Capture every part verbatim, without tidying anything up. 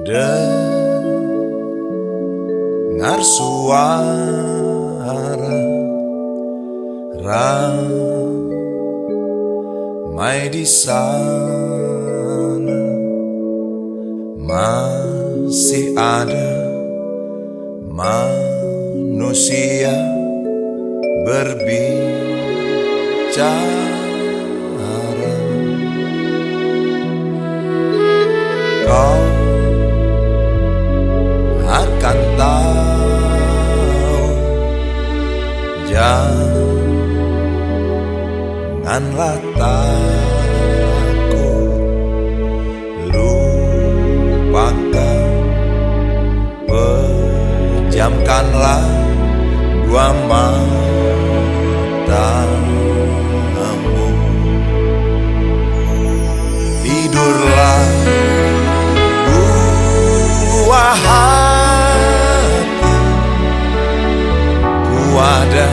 Dengar suara ramai di sana, masih ada manusia berbicara. Kau akan tahu, janganlah takut, lupakan, pejamkanlah dua matamu, tidurlah buah hati, ku ada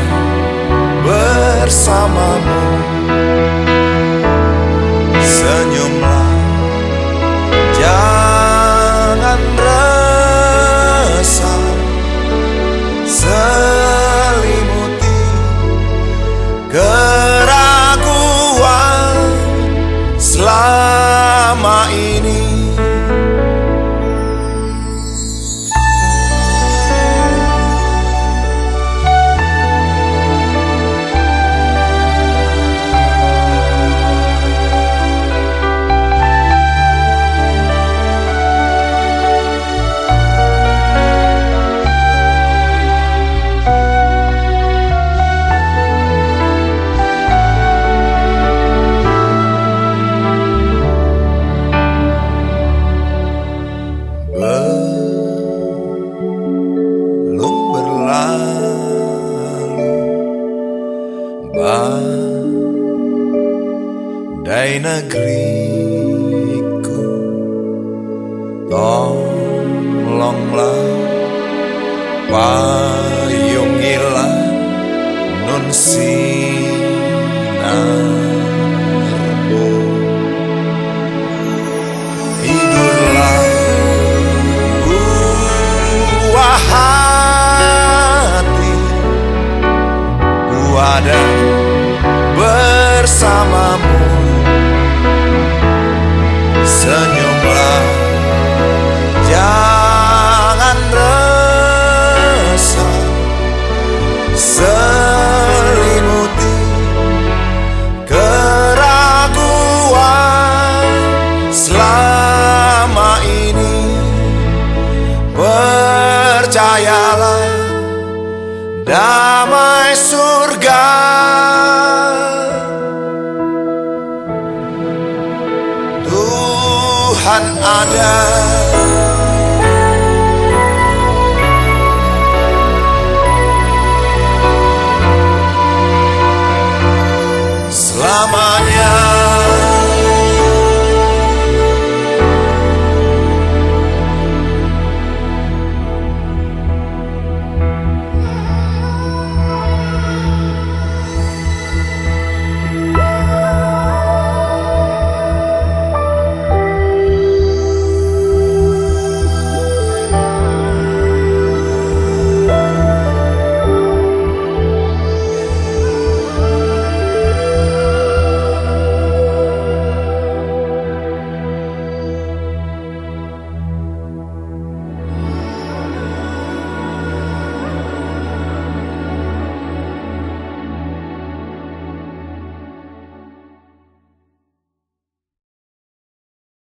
bersamamu. Senyumlah, jangan resah, selimuti keraguan selama ini. Belum berlalu badai negeriku, tolonglah payungilah nun sinarmu. Tidurlah buah hati, ku ada bersamamu. Senyumlah, jangan resah, selimuti keraguan selama ini. Percayalah, damai surga Tuhan ada.